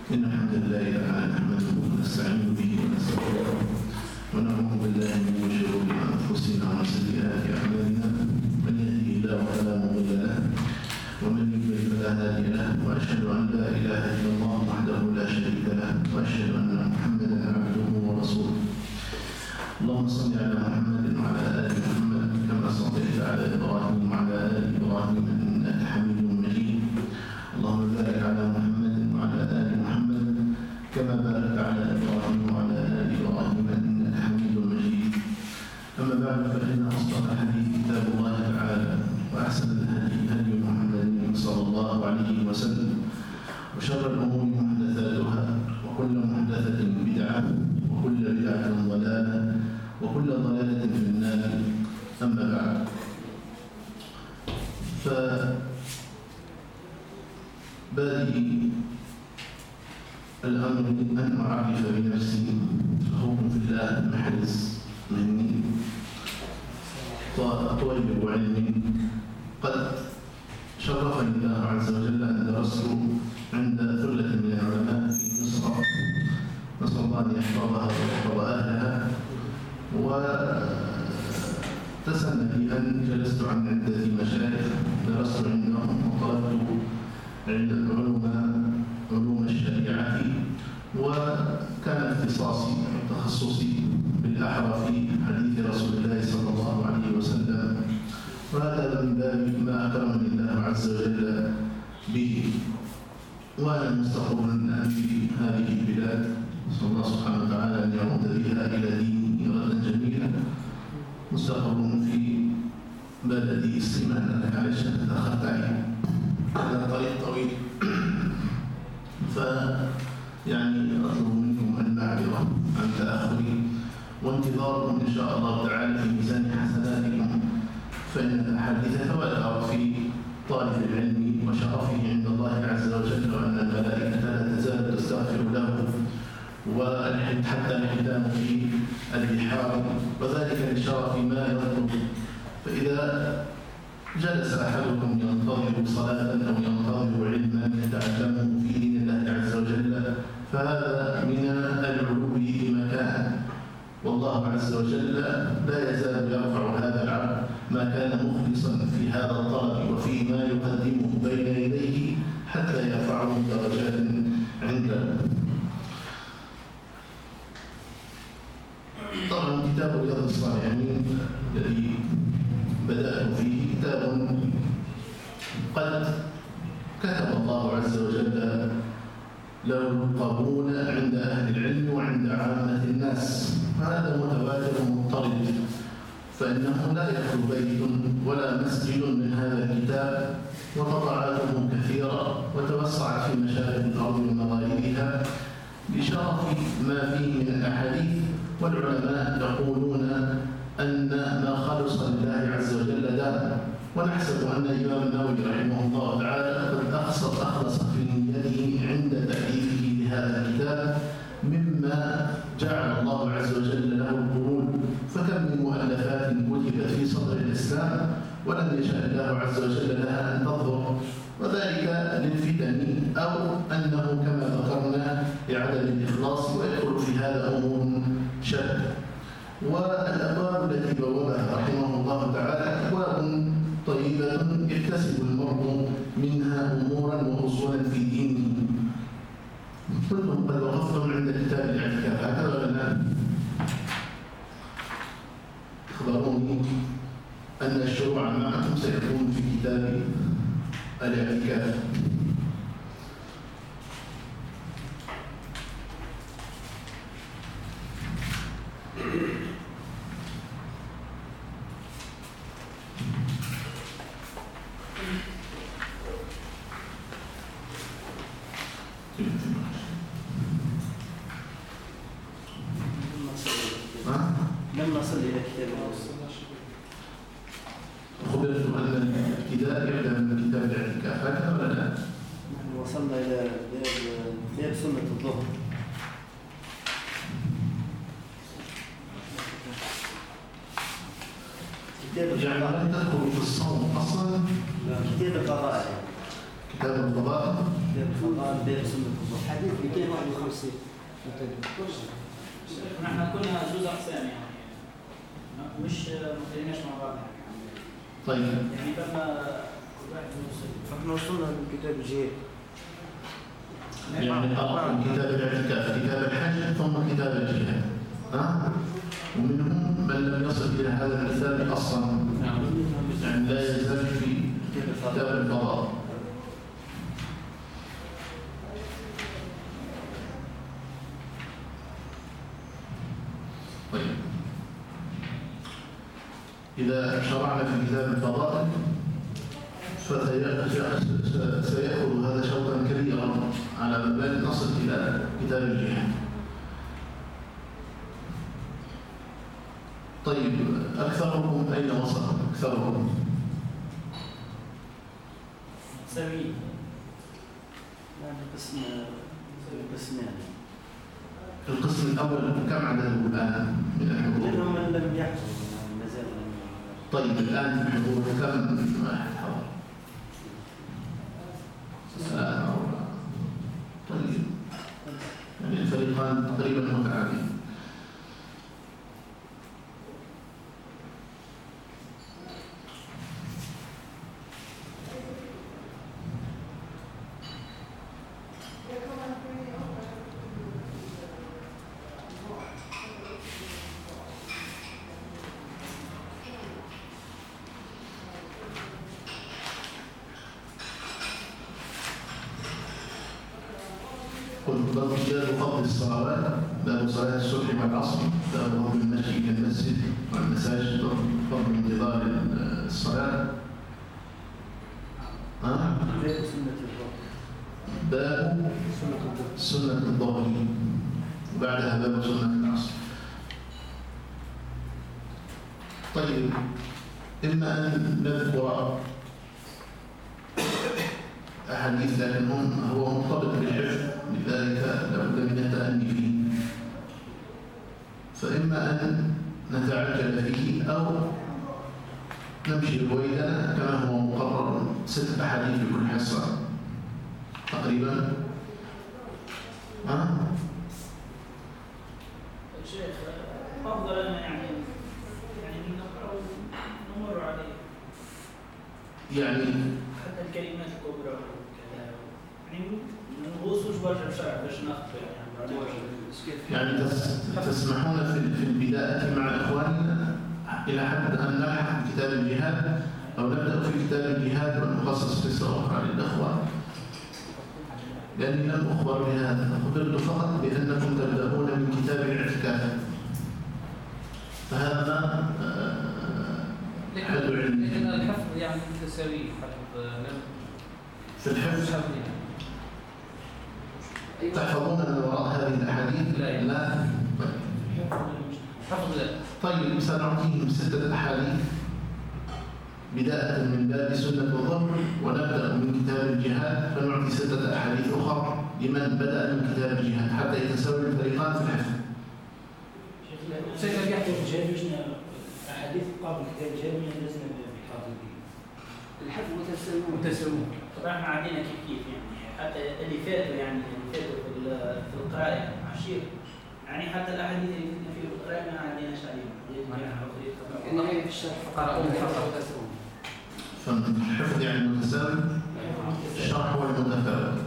إن الحمد لله تعالى نحمده ونستعين به ونستغفره ونعوذ بالله من شرور أنفسنا وسيئات أعمالنا من يهده الله فلا مضل له ومن يضلل فلا هادي له وأشهد أن لا إله إلا الله وحده لا شريك له وأشهد أن محمدا عبده ورسوله. اللهم صل على محمد وعلى آل محمد كما صليت على إبراهيم وعلى آل إبراهيم إنك حميد مجيد. اللهم بارك على محمد وعلى آل محمد كما باركت على إبراهيم وعلى آل إبراهيم إنك حميد مجيد. أما بعد فإن أصدق الحديث كتاب الله تعالى وأحسن الهدي هدي محمد صلى الله عليه وسلم وشر الأمور محدثاتها وكل محدثة بدعة وكل بدعة ضلالة وكل ضلالة في النار. أما بعد فبادئ الأمر أن أعرف بنفسي أخوكم في الله محرز مني وطالب علم قد شرفني الله عز وجل أن درست عند ثلة من العلماء في مصر، نسأل الله أن يحفظها ويحفظ أهلها. وتسنى لي أن جلست عن عدة مشايخ درست عندهم وطلبت علوم الشريعة، وكان اختصاصي وتخصصي بالأحرى في حديث رسول الله صلى الله عليه وسلم، وهذا من باب ما أكرمني الله عز وجل به. وأنا مستقر في هذه البلاد، نسأل الله سبحانه وتعالى أن يعود بها إلى دينه ردا جميلا. مستقر في بلدي السمان، معلش تأخرت عليه، هذا طريق طويل. فيعني أطلب منكم المعذرة عن تأخري وانتظاركم إن شاء الله تعالى في ميزان حسناتكم، فإن الأحاديث تواتر في طالب العلم وشرفه عند الله عز وجل، وأن الملائكة لا تزال تستغفر له وحتى الحيتان في البحار، وذلك لشرف ما يطلب. فإذا جلس أحدكم ينتظر صلاة أو ينتظر علما يتعلمه في دين الله عز وجل فهذا من العلو بمكان، والله عز وجل لا يزال يرفع هذا العبد ما كان مخلصا في هذا الطلب وفيما يقدمه بين يديه حتى يرفعه درجات عنده. طبعا كتاب رياض الصالحين الذي بدأت فيه كتاب قد كتب الله عز وجل له القبول عند أهل العلم وعند عامة الناس، هذا متواتر مضطرد، فإنه لا يخلو بيت ولا مسجد من هذا الكتاب، وطبعاته كثيرة وتوسعت في مشارق الأرض ومغاربها بشرف ما فيه من الأحاديث. والعلماء يقولون أن ما خلص لله عز وجل دام، ونحسب أن الإمام النووي رحمه الله تعالى قد أخلص في نيته عند تأليفه لهذا الكتاب مما جعل الله عز وجل له القبول. فكم من مؤلفات كتبت في صدر الإسلام ولم يشاء الله عز وجل لها أن تظهر، وذلك للفتن أو أنه كما ذكرنا لعدم الإخلاص، ويدخل في هذا أمور شتى. والأبواب التي بوابها رحمه الله تعالى أبواب طيبة يكتسب المرء منها أمورا وأصولا في دينه. كنتم قد وقفتم عند كتاب الاعتكاف، هكذا ولا لا؟ أخبروني أن الشروع معكم سيكون في كتاب الاعتكاف. لم نصل إلى كتاب الوصول. خبرت أن الابتداء يبدأ من كتاب الاعتكاف، هكذا ولا لا؟ نحن وصلنا إلى باب سنة الظهر. يعني لم تدخل في الصوم أصلا؟ كتاب القضاء. كتاب الفضائل. باب الفضائل باب سنة الظهر حديث 251. نحن كنا جزء أقسام يعني مش مختلفناش مع بعض. طيب يعني فما كل واحد احنا وصلنا لكتاب الجهاد. يعني من كتاب الاعتكاف كتاب الحج ثم كتاب الجهاد، ومنهم من لم يصل إلى هذا الكتاب أصلا، يعني لا يزال في كتاب الفضائل. طيب إذا شرعنا في كتاب الفضائل سيأخذ هذا شوطا كبيرا على بال نصل إلى كتاب الجهاد. طيب أكثركم أين وصل؟ أكثركم سوي القسم الأول كم عدده الآن من الحضور؟ منهم من لم يحضر ما زال. طيب الآن في الحضور كم واحد حضر؟ 3 أو 4. طيب يعني الفريقان تقريبا متعادلين. باب رجال فضل الصلوات، باب صلاة الصبح والعصر، باب فضل المشي إلى المسجد والمساجد، فضل انتظار الصلاة. باب سنة الظهر. باب سنة الظهر وبعدها باب سنة العصر. طيب إما أن نذكر أحاديث لكن هو مرتبط بالحفظ، لذلك لابد من التأني فيه، فإما أن نتعجل فيه أو نمشي رويدا كما هو مقرر 6 أحاديث في كل حصة تقريبا. الشيخ أفضل أن يعني نقرأ ونمر عليه يعني حتى الكلمات الكبرى يعني ما نغوصوش برشا بشرع باش نخطئ يعني تسمحون في البداية مع إخواننا إلى حد أن نلحق كتاب الجهاد أو نبدأ في كتاب الجهاد ونخصص قصة أخرى للأخوة، لأني لم أخبر بهذا، أخبرت فقط بأنكم تبدأون من كتاب الاعتكاف، فهذا حد علمي. لكن الحفظ يعني متساوي في الحفظ تحفظون من وراء هذه الأحاديث؟ لا. حفظ لا. طيب سنعطيهم 6 أحاديث بداية من باب سنة الظهر، ونبدأ من كتاب الجهاد فنعطي 6 أحاديث أخرى لمن بدأ من كتاب الجهاد حتى يتساوي الفريقان في الحفظ. سيدنا يحكي الجهاد وشنا أحاديث قبل كتاب الجهاد من لازم بحاضر به الحفظ متساوي. طبعا احنا عندنا كيف يعني حتى اللي فاتوا في القراءة عشير، يعني حتى الأحاديث اللي كنا فيه في القراءة ما عندناش عليهم. إنما في الشرح قرأوا الحفظ متساوي. فالحفظ يعني متساوي، الشرح هو المتفاوت.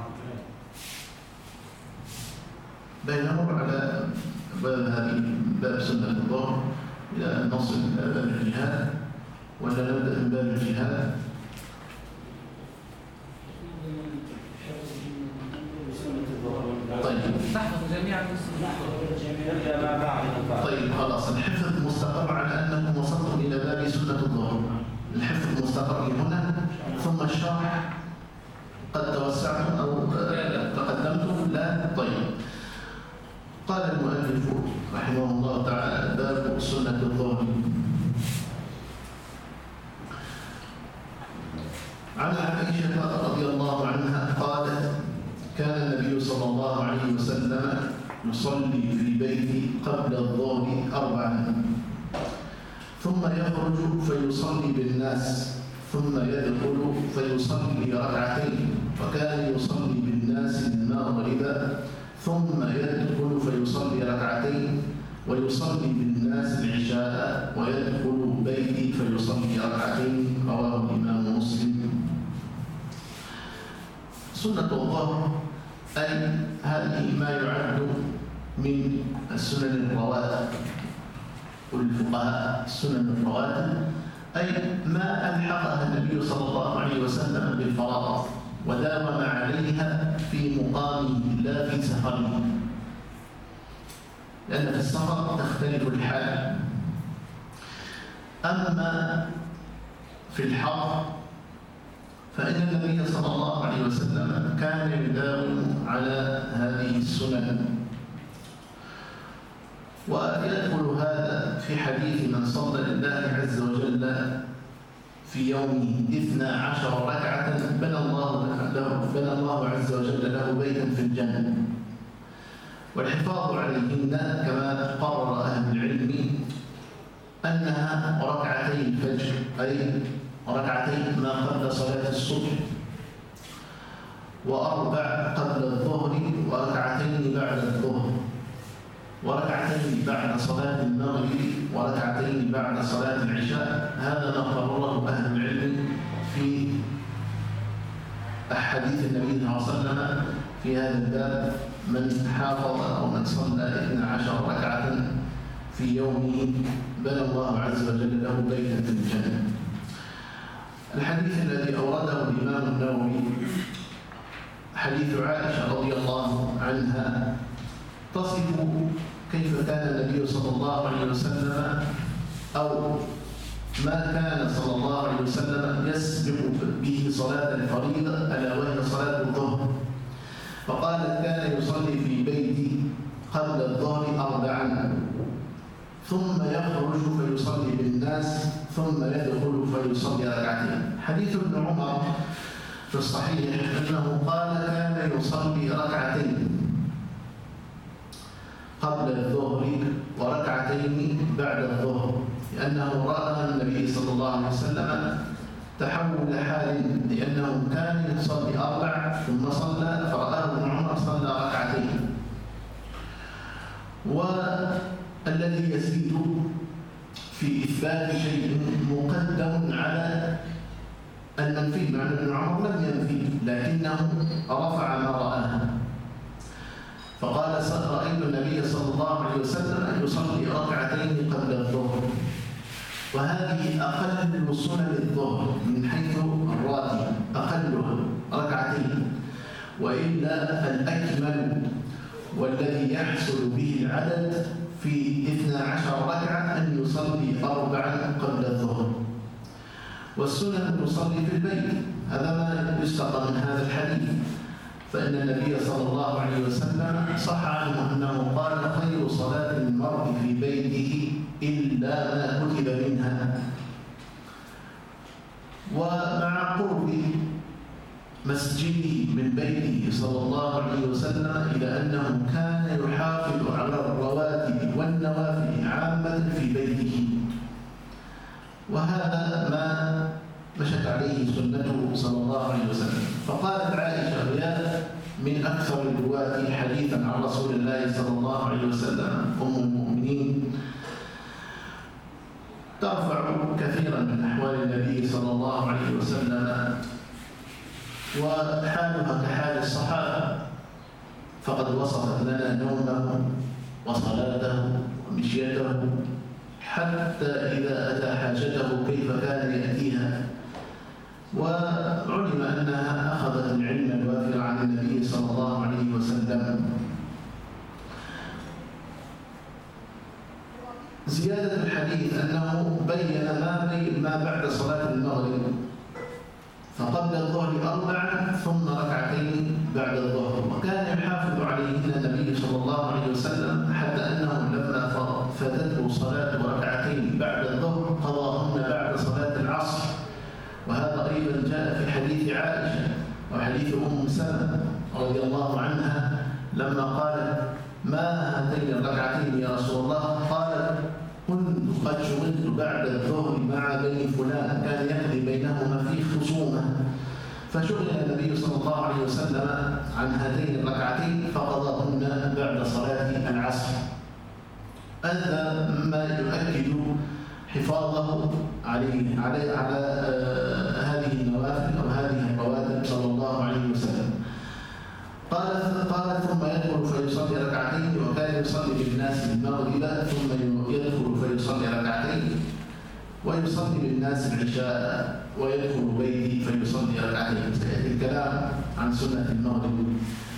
بينمر على باب سنة الظهر إلى أن نصل إلى باب الجهاد، ولا نبدأ من باب الجهاد؟ طيب نحفظ جميعا. طيب خلاص، الحفظ مستقر على أنكم وصلتم إلى باب سنة الظهر، الحفظ مستقر هنا، ثم الشرح قد توسعتم أو تقدمتم؟ لا. طيب قال المؤلف رحمه الله تعالى باب سنة الظهر. عن عائشة رضي الله عنها قالت كان النبي صلى الله عليه وسلم يصلي في بيته قبل الظهر 4، ثم يخرج فيصلي بالناس، ثم يدخل فيصلي ركعتين، وكان يصلي بالناس المغرب ثم يدخل فيصلي ركعتين، ويصلي بالناس العشاء ويدخل بيتي فيصلي ركعتين. رواه الإمام مسلم. سنة الظهر أي هذه ما يعد من السنن الرواتب، والفقهاء السنن الرواتب أي ما ألحقها النبي صلى الله عليه وسلم بالفرائض وداوم عليها في مقامه لا في سفره، لأن في السفر تختلف الحال. أما في الحرب فإن النبي صلى الله عليه وسلم كان يداوم على هذه السنن، ويدخل هذا في حديث من صلى لله عز وجل في يومه 12 ركعة بنى الله عز وجل له بيتا في الجنة. والحفاظ عليهن كما قرر أهل العلم أنها ركعتي الفجر، أي ركعتين ما قبل صلاة الصبح، وأربع قبل الظهر، وركعتين بعد الظهر، وركعتين بعد صلاة المغرب، وركعتين بعد صلاة العشاء. هذا ما قرره أهل العلم في أحاديث النبي صلى الله عليه وسلم في هذا الباب. من حافظ أو من صلى 12 ركعة في يومه بنى الله عز وجل له بيتا في الجنة. الحديث الذي أورده الإمام النووي حديث عائشة رضي الله عنها تصف كيف كان النبي صلى الله عليه وسلم أو ما كان صلى الله عليه وسلم يسبق به صلاة الفريضة ألا وهي صلاة الظهر. فقالت كان يصلي في بيتي قبل الظهر 4 ثم يخرج فيصلي بالناس ثم يدخل فيصلي ركعتين. حديث ابن عمر في الصحيح أنه قال كان يصلي ركعتين قبل الظهر وركعتين بعد الظهر، لأنه رأى النبي صلى الله عليه وسلم تحول حال، لأنه كان يصلي 4 ثم صلى، فرآه ابن عمر صلى ركعتين. والذي يزيد في إثبات شيء مقدم على المنفي، مع ابن عمر لم ينفي لكنه رفع ما رآه، فقال رأيت النبي صلى الله عليه وسلم يصلي ركعتين قبل الظهر، وهذه أقل سنن الظهر من حيث الراتب، أقلها ركعتين، وإلا الأكمل والذي يحصل به العدد في 12 ركعة أن يصلي 4 قبل الظهر. والسنن تصلي في البيت، هذا ما يستقى من هذا الحديث، فإن النبي صلى الله عليه وسلم صح عنه أنه قال خير صلاة المرء في بيته إلا ما كتب منها. ومع قرب مسجده من بيته صلى الله عليه وسلم إلى أنه كان يحافظ على الرواتب والنوافل عامة في بيته، وهذا ما مشت عليه سنته صلى الله عليه وسلم. فقالت عائشة وهي من أكثر الرواة حديثا عن رسول الله صلى الله عليه وسلم أم المؤمنين، ترفع كثيرا من أحوال النبي صلى الله عليه وسلم، وحالها كحال الصحابة، فقد وصفت لنا نومه وصلاته ومشيته حتى إذا أتى حاجته كيف كان يأتيها. وعلم أنها أخذت العلم الوافر عن النبي صلى الله عليه وسلم. زيادة الحديث أنه بين ما بعد صلاة المغرب، فقبل الظهر 4 ثم ركعتين بعد الظهر، وكان يحافظ عليهن النبي صلى الله عليه وسلم حتى أنه لما فاتته صلاة ركعتين بعد الظهر قضاهن بعد صلاة العصر. وهذا أيضا جاء في حديث عائشة وحديث أم سلمة رضي الله عنها لما قالت ما هاتين الركعتين يا رسول الله؟ قالت كنت قد شغلت بعد الظهر مع بني فلان، كان يقضي بينهما في خصومة، فشغل النبي صلى الله عليه وسلم عن هاتين الركعتين فقضاهن بعد صلاة العصر. هذا ما يؤكد حفاظه على هذه النوافل أو هذه الرواتب صلى الله عليه وسلم. قال ثم يدخل فيصلي ركعتين، وكان يصلي بالناس المغرب ثم يدخل فيصلي ركعتين، ويصلي بالناس العشاء ويدخل بيتي فيصلي ركعتين. سيأتي الكلام عن سنة المغرب.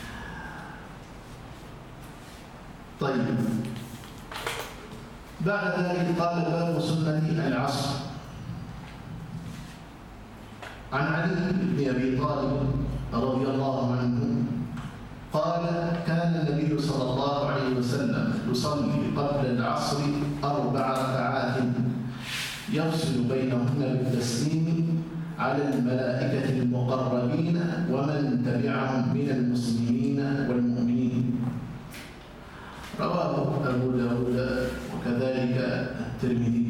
طيب، بعد ذلك قال باب سنة العصر. عن علي بن أبي طالب رضي الله عنه قال: كان النبي صلى الله عليه وسلم يصلي قبل العصر 4 ركعات يفصل بينهن بالتسليم على الملائكة المقربين ومن تبعهم من المسلمين والمؤمنين. رواه أبو داود وكذلك الترمذي.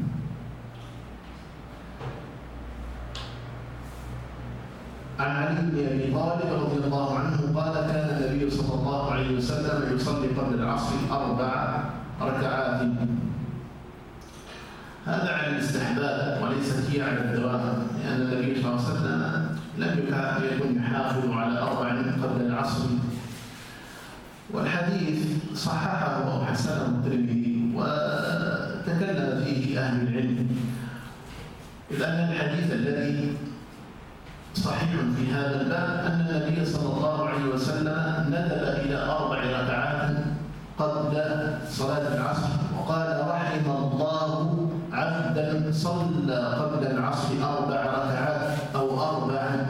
عن علي بن أبي طالب رضي الله عنه قال: كان النبي صلى الله عليه وسلم يصلي قبل العصر 4 ركعات. هذا على الاستحباب وليست هي على الدوام، لأن النبي صلى الله عليه وسلم لم يكن يحافظ على 4 قبل العصر. والحديث صححه أو حسنه الترمذي وتكلم فيه أهل العلم، إذ أن الحديث الذي صحيح في هذا الباب أن النبي صلى الله عليه وسلم ندب إلى 4 ركعات قبل صلاة العصر، وقال: رحم الله عبدا صلى قبل العصر 4 ركعات أو 4.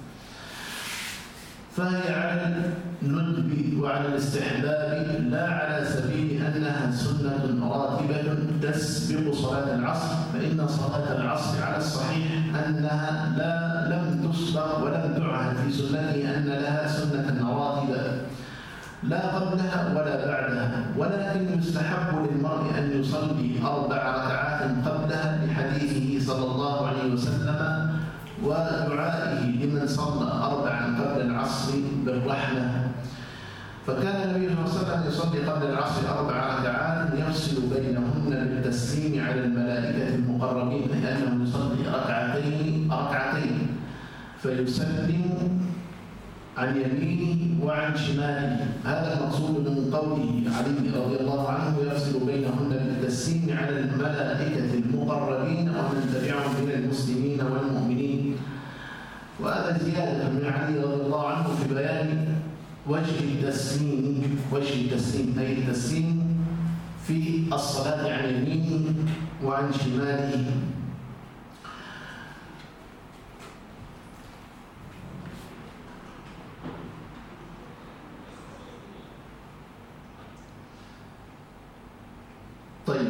فهي على الندب وعلى الاستحباب، لا على سبيل أنها سنة راتبة تسبق صلاة العصر، فإن صلاة العصر على الصحيح أنها لم تسبق ولم تعهد في سنته أن لها سنة راتبة لا قبلها ولا بعدها، ولكن يستحب للمرء أن يصلي 4 ركعات قبلها لحديثه صلى الله عليه وسلم ودعائه لمن صلى 4 قبل العصر بالرحمة. فكان النبي صلى الله عليه وسلم يصلي قبل العصر 4 ركعات يفصل بينهن بالتسليم على الملائكة المقربين، لأنه يصلي ركعتين فيسلم عن يمينه وعن شماله. هذا المقصود من قوله علي رضي الله عنه: يفصل بينهن بالتسليم على الملائكة المقربين ومن تبعهم من المسلمين والمؤمنين. وهذا زيادة من علي رضي الله عنه في بيان وجه التسليم، أي التسليم في الصلاة عن يمينه وعن شماله. طيب،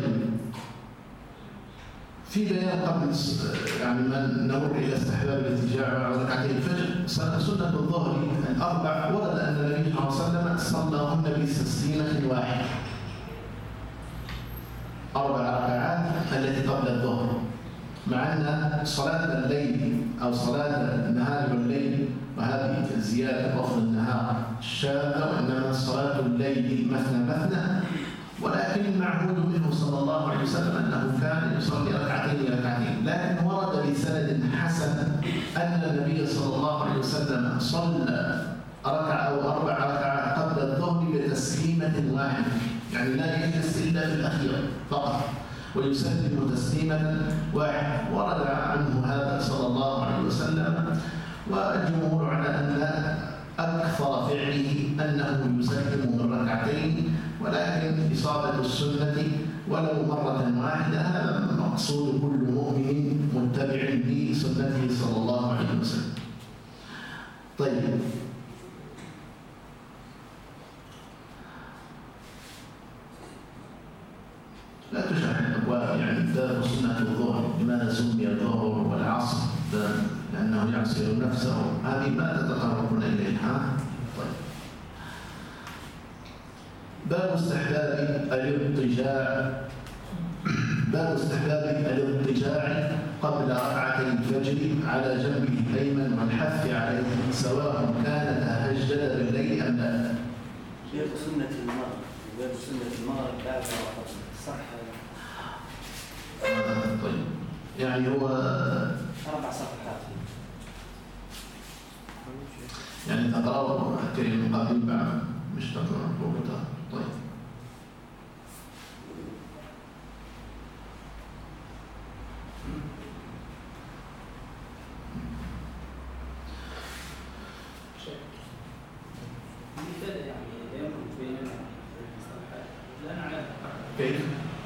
في بيان قبل من نمر إلى استحباب الاتجاع على ركعتي الفجر. سنة الظهر 4 ورد أن النبي صلى الله عليه وسلم صلاهن بتسليمة واحدة، 4 ركعات التي قبل الظهر، مع أن صلاة الليل أو صلاة النهار والليل، وهذه الزيادة أخرى النهار الشاذة، وإنما صلاة الليل مثنى، ولكن المعهود منه صلى الله عليه وسلم أنه كان يصلي ركعتين. لكن ورد بسند حسن أن النبي صلى الله عليه وسلم صلى 4 أو 4 ركعات قبل الظهر بتسليمة واحدة، يعني لا يجلس إلا في الأخيرة فقط ويسلم تسليمة واحدة. ورد عنه هذا صلى الله عليه وسلم، والجمهور على أن أكثر فعله أنه يسلم من ركعتين، ولكن إصابة السنة ولو مرة واحدة هذا مقصود كل مؤمن متبع لسنته صلى الله عليه وسلم. طيب، لا تشرح الأبواب، باب سنة الظهر، لماذا سمي الظهر والعصر؟ لأنه يعصر نفسه، هذه ما تتطرقون إليها. طيب، باب استحباب الاضطجاع قبل ركعتي الفجر على جنبه الأيمن والحث عليه سواء كان تهجد بالليل أم لا. باب سنة المغرب، باب سنة المغرب بعد وقت صح. طيب يعني هو 4 صفحات يعني تقرأه الكلمة قبل بعد مش تقرأه. طيب كيف؟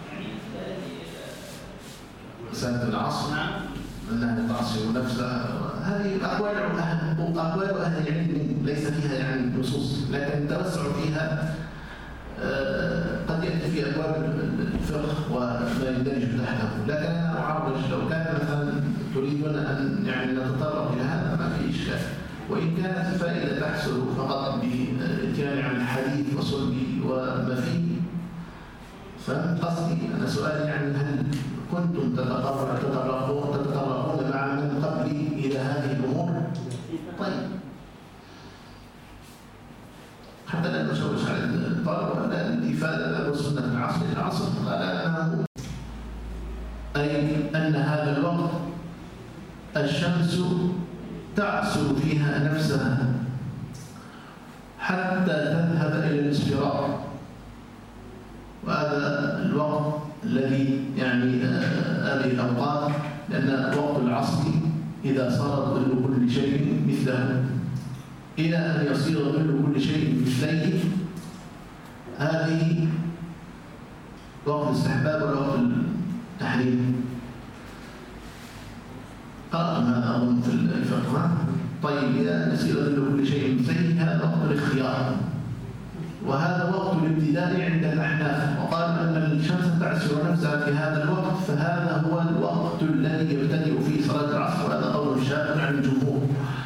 سنة العصر أنها تعصر نفسها، هذه أقوال أهل العلم ليس فيها يعني نصوص، لكن التوسع فيها قد يأتي في أبواب الفقه وما يندرج تحته، لكن أنا أعرج لو كان مثلا تريدون أن يعني نتطرق إلى هذا ما في إشكال، وإن كانت الفائدة تحصل فقط بالاتيان عن الحديث وصلبه وما فيه. فقصدي أنا سؤالي يعني هل كنتم تتطرقون مع من قبلي إلى هذه الأمور؟ طيب حتى لا نشوش على الطالب ولا الإفادة وسنة العصر قال أنه أي أن هذا الوقت الشمس تعصر فيها نفسها حتى تذهب إلى الاصفرار، وهذا الوقت الذي يعني هذه الأوقات، لأن وقت العصر إذا صار ظل كل شيء مثله إلى أن يصير ظل كل شيء مثليه، هذه وقت الاستحباب ولا وقت التحريم؟ قرأتم هذا أظن في الفقه. طيب إذا يصير ظل كل شيء مثليه هذا وقت الاختيار، وهذا وقت الابتداء عند الأحناف، وقالوا أن الشمس تعصر نفسها في هذا الوقت، فهذا هو الوقت الذي يبتدئ فيه صلاة العصر، وهذا قول شاذ عن الجمهور،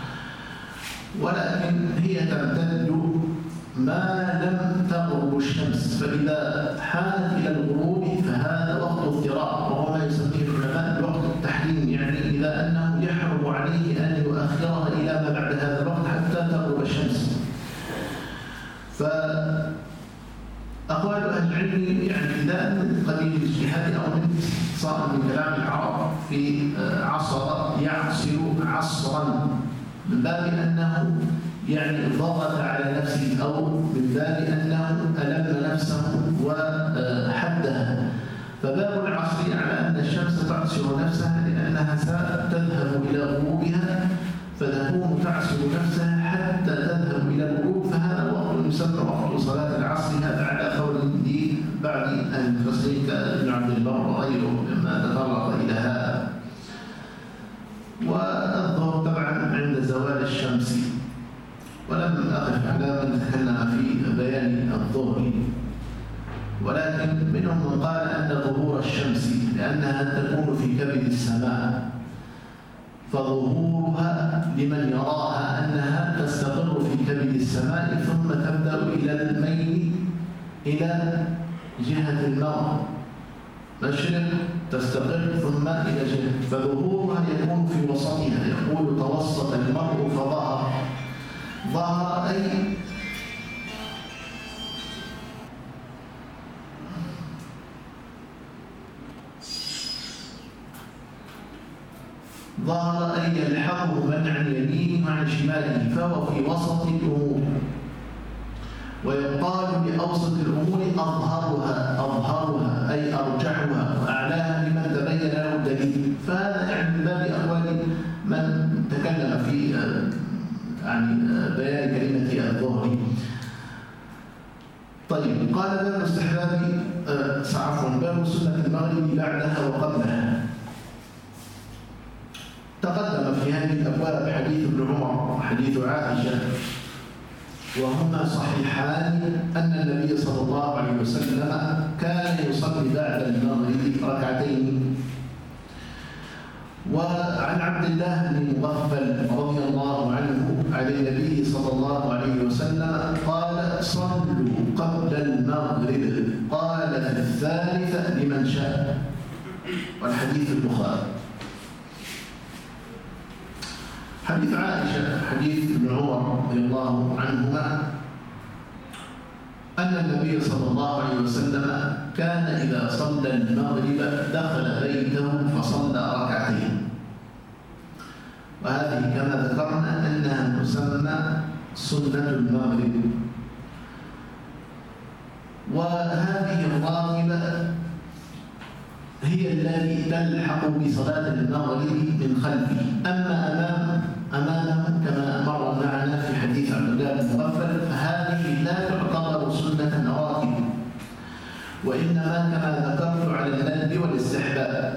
ولكن هي تمتد ما لم تغرب الشمس، فإذا حانت إلى الغروب فهذا وقت اضطراب، وهو ما يسميه العلماء الوقت التحريم، يعني إذا أنه يحرم عليه أن يؤخرها إلى ما بعد هذا الوقت حتى تغرب الشمس. فأقوال أهل العلم يعني ابتداء من قبيل الاجتهاد أو من صار من كلام العرب في عصر يعصر عصرا، من باب أنه يعني ضغط على نفسه، أو من باب أنه ألم نفسه وحدها. فباب العصر على أن الشمس تعصر نفسها لأنها ستذهب إلى غروبها، فتكون تعصر نفسها حتى تذهب إلى الغروب، فهذا وقت يسمى وقت صلاة العصر. هذا على قول بعض أهل التفسير كابن عبد البر وغيره مما تطرق إلى هذا. والظهر طبعا عند زوال الشمس، ولم أقف على من تكلم في بيان الظهر، ولكن منهم من قال أن ظهور الشمس لأنها تكون في كبد السماء، فظهورها لمن يراها أنها تستقر في كبد السماء ثم تبدأ إلى الميل إلى جهة المغرب مشرق، تستقر ثم إلى جهة، فظهورها يكون في وسطها. يقول توسط المرء فظهر، ظهر أي ظهر أي يلحقه من عن يمينه وعن شماله، فهو في وسط الأمور. ويقال لأوسط الأمور أظهرها أي أرجحها، وأعلاها لمن تبين له الدليل. فهذا يعني من باب أقوال من تكلم في يعني بيان كلمة الظهر. طيب قال باب استحباب باب سنة المغرب بعدها وقبلها. تقدم في هذه الأبواب حديث ابن عمر وحديث عائشة، وهما صحيحان أن النبي صلى الله عليه وسلم كان يصلي بعد المغرب ركعتين. وعن عبد الله بن مغفل رضي الله عنه عن النبي صلى الله عليه وسلم قال: صلوا قبل المغرب، قال في الثالثة لمن شاء. والحديث البخاري. حديث عائشة حديث ابن عمر رضي الله عنهما أن النبي صلى الله عليه وسلم كان إذا صلى المغرب دخل بيته فصلى ركعتين، وهذه كما ذكرنا أنها تسمى سنة المغرب. وهذه الراتبة هي التي تلحق بصلاة المغرب من خلفه، أما أمامه كما مر معنا في حديث عبد الله بن مغفل فهذه لا تعتبر سنة راتبة، وإنما كما ذكرت على الندب والاستحباب،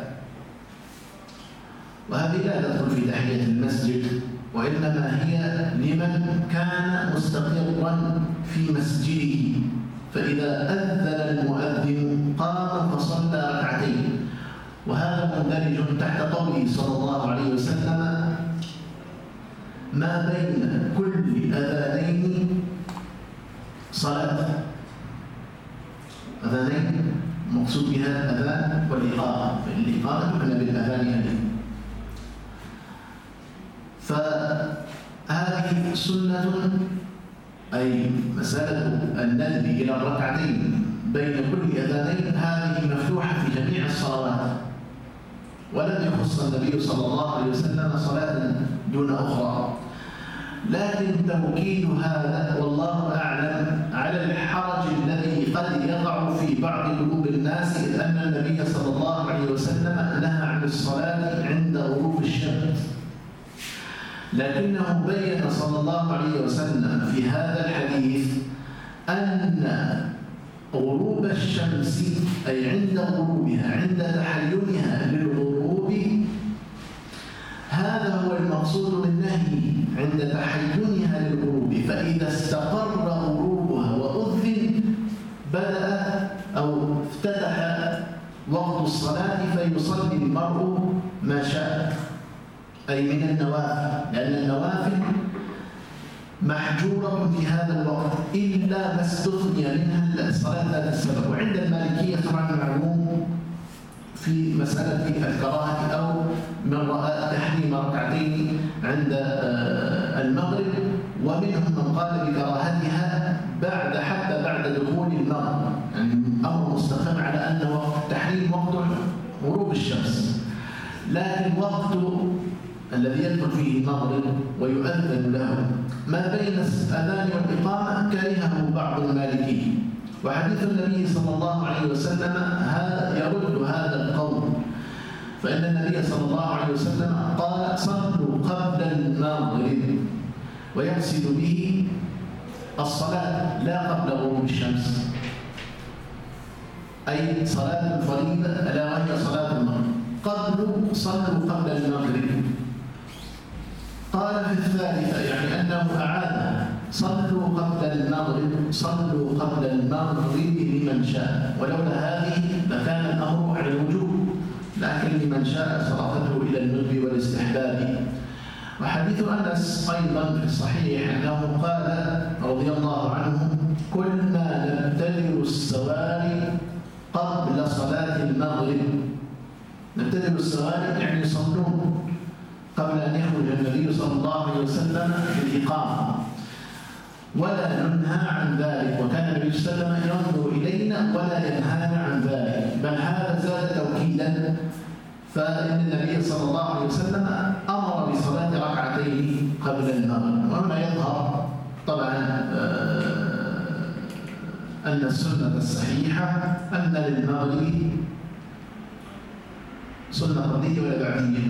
وهذه لا تدخل في تحية المسجد، وإنما هي لمن كان مستقرا في مسجده، فإذا أذن المؤذن قام فصلى ركعتين. وهذا مندرج تحت قوله صلى الله عليه وسلم: ما بين كل أذانين صلاة. أذانين مقصود بها الأذان والإقامة، الإقامة تعنى بالأذان يعني. فهذه سنة، أي مسألة الندب إلى الركعتين بين كل أذانين هذه مفتوحة في جميع الصلوات، ولم يخص النبي صلى الله عليه وسلم صلاة دون أخرى، لكن توكيد هذا والله أعلم على الحرج الذي قد يقع في بعض قلوب الناس، إذ أن النبي صلى الله عليه وسلم نهى عن الصلاة عند غروب الشمس، لكنه بين صلى الله عليه وسلم في هذا الحديث أن غروب الشمس أي عند غروبها، عند تحينها للغروب، هذا هو المقصود من نهي عند تحينها للغروب، فإذا استقر غروبها وأذن بدأ أو افتتح وقت الصلاة فيصلي المرء ما شاء، أي من النوافل، لأن النوافل محجورة في هذا الوقت إلا ما استثني منها الصلاة ذات السبب. وعند المالكية طبعا معلوم في مسألة الكراهة أو من رأى تحريم ركعتين عند المغرب، ومنهم من قال بكراهتها حتى بعد دخول المغرب، يعني أمر مستقر على أن وقت التحريم وقت غروب الشمس، لكن وقت الذي يدخل فيه المغرب ويؤذن له ما بين الأذان والإقامة كرهه بعض المالكيين. وحديث النبي صلى الله عليه وسلم هذا يرد هذا القول، فإن النبي صلى الله عليه وسلم قال: صلوا قبل المغرب، ويقصد به الصلاة لا قبل غروب الشمس، أي صلاة الفريضة لا وهي صلاة المغرب. صلوا قبل المغرب. قال في الثالثة يعني أنه أعاد: صلوا قبل المغرب، صلوا قبل المغرب لمن شاء، ولولا هذه لكان الأمر على الوجوب، لكن لمن شاء صرفته إلى الندب والاستحباب. وحديث أنس أيضا في الصحيح أنه قال رضي الله عنه: كنا نبتدر السواري قبل صلاة المغرب. نبتدر السواري يعني يصلون قبل أن يخرج النبي صلى الله عليه وسلم بالإقامة، ولا ننهى عن ذلك، وكان النبي صلى الله عليه وسلم ينظر إلينا ولا ينهانا عن ذلك، بل هذا زاد توكيدا، فإن النبي صلى الله عليه وسلم أمر بصلاة ركعتين قبل المغرب. وهنا يظهر طبعا أن السنة الصحيحة أن للمغرب سنة قبلية ولا بعدية؟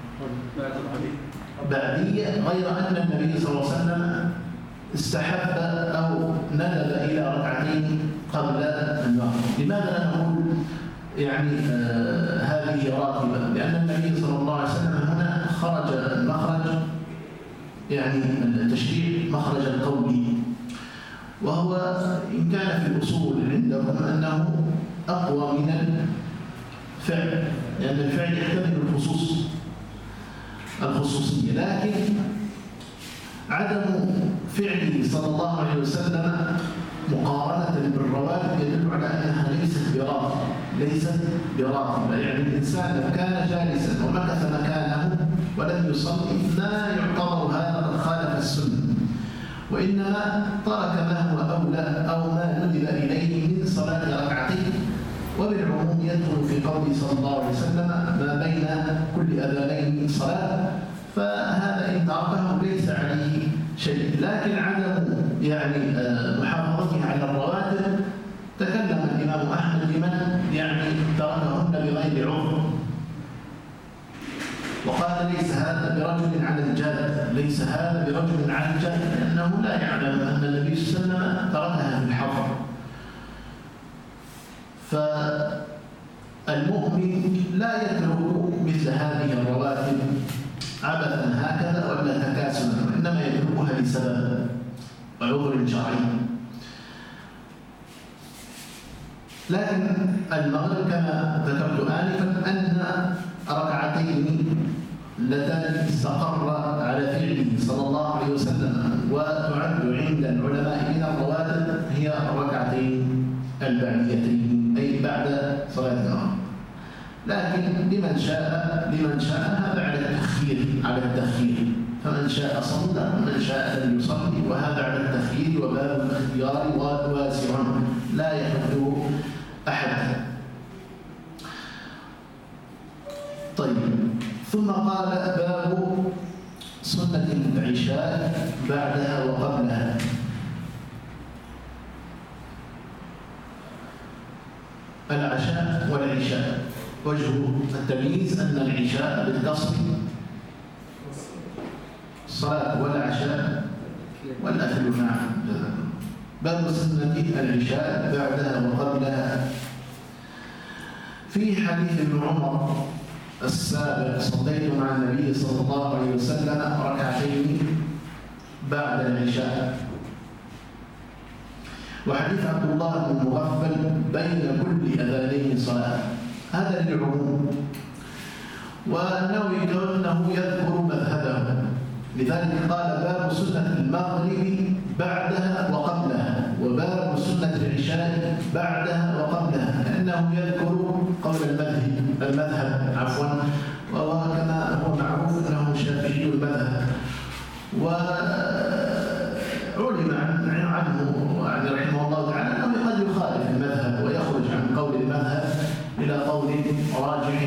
بعدية، غير أن النبي صلى الله عليه وسلم استحب أو ندب إلى ركعتين قبل المغرب. لماذا لا نقول يعني هذه راتبة؟ لأن النبي صلى الله عليه وسلم هنا خرج المخرج، يعني التشريع مخرج القول، وهو إن كان في الأصول عندهم أنه أقوى من الفعل، لأن الفعل يحتمل الخصوصية، لكن عدم فعله صلى الله عليه وسلم مقارنة بالرواتب يدل على أنها ليست براتبة، ليست براتبة. يعني الإنسان لو كان جالسا ومكث مكانه ولم يصلي لا يعتبر هذا قد خالف السنة، وإنما ترك ما هو أولى أو ما ندب إليه من صلاة ركعتين. وبالعموم يدخل في قوله صلى الله عليه وسلم ما بين كل أذانين صلاة، فهذا إن تركه ليس عليه شيء. لكن عدم يعني محافظته على الرواتب، تكلم الإمام أحمد لمن يعني تركهن بغير عذر، وقال ليس هذا برجل على الجد، ليس هذا برجل على الجد، لأنه لا يعلم أن النبي صلى الله عليه وسلم تركها في الحظر. فالمؤمن لا يترك مثل هذه الرواتب عبثا هكذا ولا تكاسلا، وإنما يتركها لسبب وعذر شرعي. لكن المغرب كما ذكرت آنفا أن ركعتين اللتان استقر على فعله صلى الله عليه وسلم وتعد عند العلماء من الرواتب هي الركعتين البعديتين، أي بعد صلاة الظهر. لكن لمن شاء هذا على التخيير، فمن شاء صلى ومن شاء لم يصلي، وهذا على التخيير، وباب الاختيار واسع لا يحده أحد. طيب، ثم قال باب سنة العشاء بعدها وقبلها. العشاء والعشاء وجه التمييز أن العشاء بالكسر الصلاة والعشاء والأكل معا. باب سنة العشاء بعدها وقبلها. في حديث ابن عمر السابق صليت مع النبي صلى الله عليه وسلم ركعتين بعد العشاء. وحديث عبد الله بن مغفل بين كل أذانين صلاة، هذا للعموم. والنووي كأنه يذكر مذهبه، لذلك قال باب سنة المغرب بعدها وقبلها، وباب سنة العشاء بعدها وقبلها، لأنه يذكر قول المذهب وهو كما هو معروف أنه شافعي المذهب. وعلم عنه رحمه الله تعالى أنه قد يخالف المذهب ويخرج عن قول المذهب إلى قول راجح،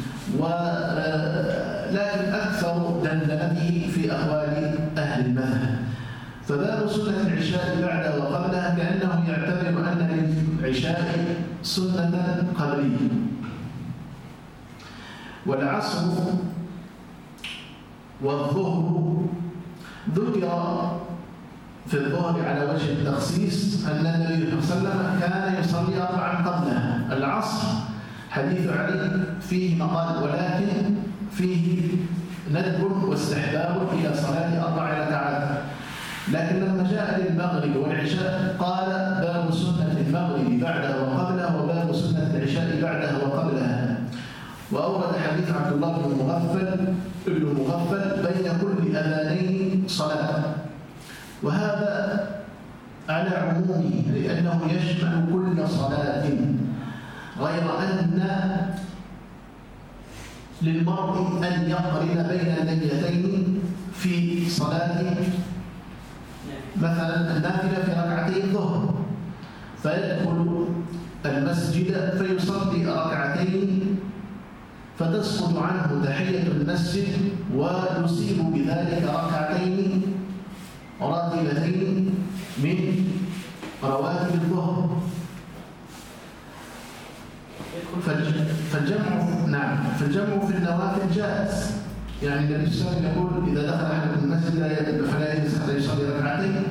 لكن أكثر دندنته في أقوال أهل المذهب. فباب سنة العشاء بعد وقبلها كأنه يعتبر أن للعشاء سنة قبلية. والعصر والظهر ذكر في الظهر على وجه التخصيص أن النبي صلى الله عليه وسلم كان يصلي 4 قبلها. العصر حديث علي فيه مقال، ولكن فيه ندب واستحباب إلى صلاة 4 ركعات. لكن لما جاء للمغرب والعشاء قال باب سنة المغرب بعدها وقبلها، وباب سنة العشاء بعدها وقبلها. وأورد حديث عبد الله بن مغفل بين كل أذانين صلاة، وهذا على عمومه لأنه يشمل كل صلاة، غير أن للمرء أن يقرن بين النيتين في صلاة مثلا النافلة في ركعتي الظهر، فيدخل المسجد فيصلي ركعتين فتسقط عنه تحية المسجد ويصيب بذلك ركعتين راتبتين من رواتب الظهر. فالجمع في النوافل جائز. يعني النبي صلى الله عليه وسلم يقول إذا دخل أحدكم المسجد فلا يجلس حتى يصلي ركعتين.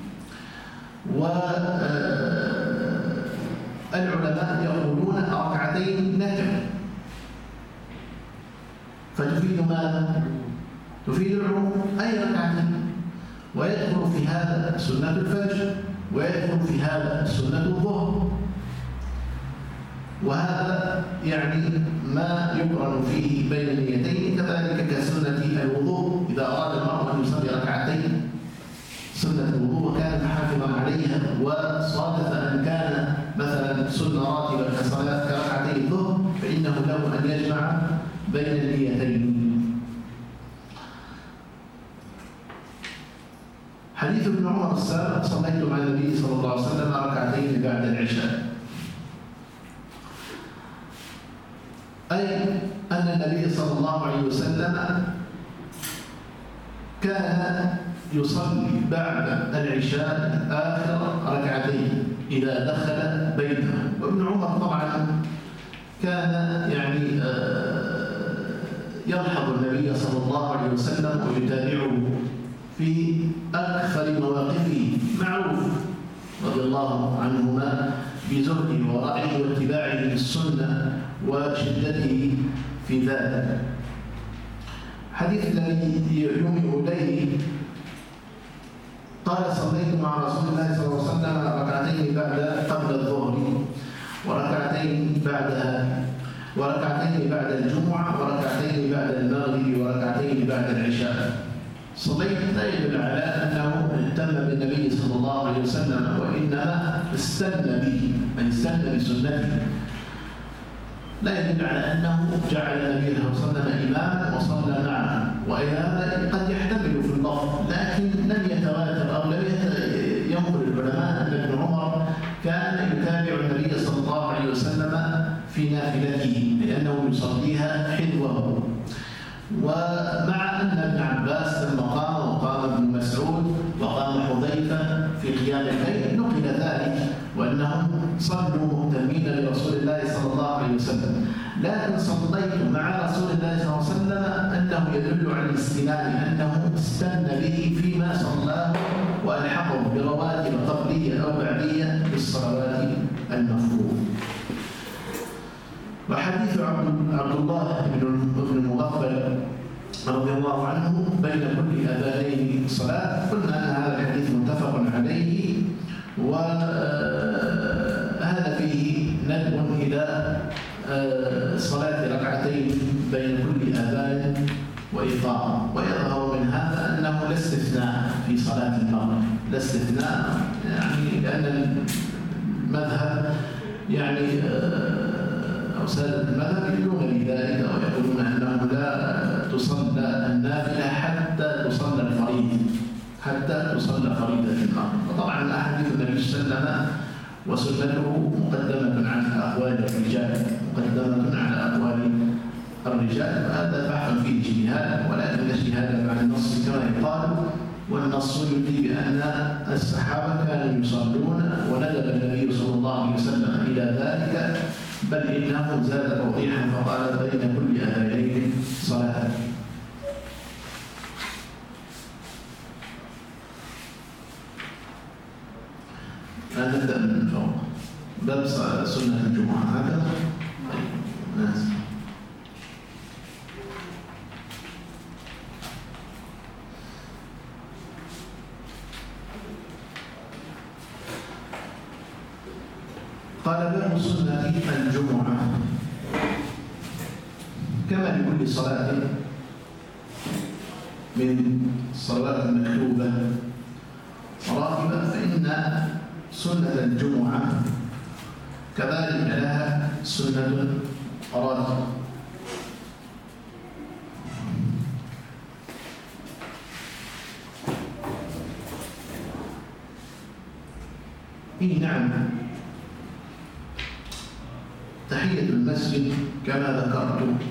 والعلماء يقولون ركعتين نفل، فتفيد ماذا؟ تفيد العموم، أي ركعتين، ويدخل في هذا سنة الفجر ويدخل في هذا سنة الظهر. وهذا يعني ما يقرن فيه بين النيتين، كذلك كسنة الوضوء. إذا أراد المرء أن يصلي ركعتين سنة الوضوء وكان محافظا عليها، وصادف أن كان مثلا سنة راتبة كركعتي يجمع بين النيتين. حديث ابن عمر السابق: صليت مع النبي صلى الله عليه وسلم ركعتين بعد العشاء، أي أن النبي صلى الله عليه وسلم كان يصلي بعد العشاء آخر ركعتين إذا دخل بيته. وابن عمر طبعا كان يعني يلحظ النبي صلى الله عليه وسلم ويتابعه في أكثر مواقفه، معروف رضي الله عنهما بزهده ورعيه واتباعه للسنة وشدته في ذلك. حديث الذي يومئ إليه قال: صليت مع رسول الله صلى الله عليه وسلم ركعتين قبل الظهر وركعتين بعدها، وركعتين بعد الجمعة، وركعتين بعد المغرب، وركعتين بعد العشاء. صليت لا يدل على أنه اهتم بالنبي صلى الله عليه وسلم، وإنما استنى به، أي استنى بسنته. لا يدل على أنه جعل النبي صلى الله عليه وسلم إماما وصلى معه، وهذا قد يحتمل في اللفظ، لكن لم يتواتر أو لم ينقل العلماء أن ابن عمر كان يتابع النبي صلى الله عليه وسلم في نافلته لأنه يصليها حذوه. ومع أن ابن عباس لما قام وقام ابن مسعود وقام حذيفة في قيام الليل نقل ذلك، وأنهم صلوا مهتمين لرسول الله صلى الله عليه وسلم. لكن صليت مع رسول الله صلى الله عليه وسلم أنه يدل على الاستنان، أنه استنى به فيما صلاه وألحقه برواتب قبلية أو بعدية بالصلوات المفروضة. وحديث عبد الله بن المغفل رضي الله عنه: بين كل أذانين صلاة. قلنا أن هذا الحديث متفق عليه، وهذا فيه ندب إلى صلاة ركعتين بين كل أذان وإقامة. ويظهر من هذا أنه لا استثناء في صلاة المغرب، لا استثناء، يعني لأن المذهب يعني أو سادة المذهب يدلون بذلك ويقولون أنه لا تصلى النافلة حتى تصلى الفريضة، حتى تصلى فريضة المغرب. وطبعا أحاديث النبي صلى الله عليه وسلم وسنته مقدمة على أقوال الرجال، مقدمة على أقوال الرجال، وهذا بحث فيه اجتهاد، ولكن الاجتهاد مع النص كما يقال، والنص يفيد بأن الصحابة كانوا يصلون وندب النبي صلى الله عليه وسلم إلى ذلك، بل إنه زاد توضيحا فقال: بين كل أذانين صلاة. نبدأ من فوق باب سنة الجمعة. هذا ناس قال: باب سنة الجمعة. كما لكل صلاة من الصلوات المكتوبة راتبة، فإن سنة الجمعة كذلك لها سنة راتبة. نعم، تحية المسجد كما ذكرت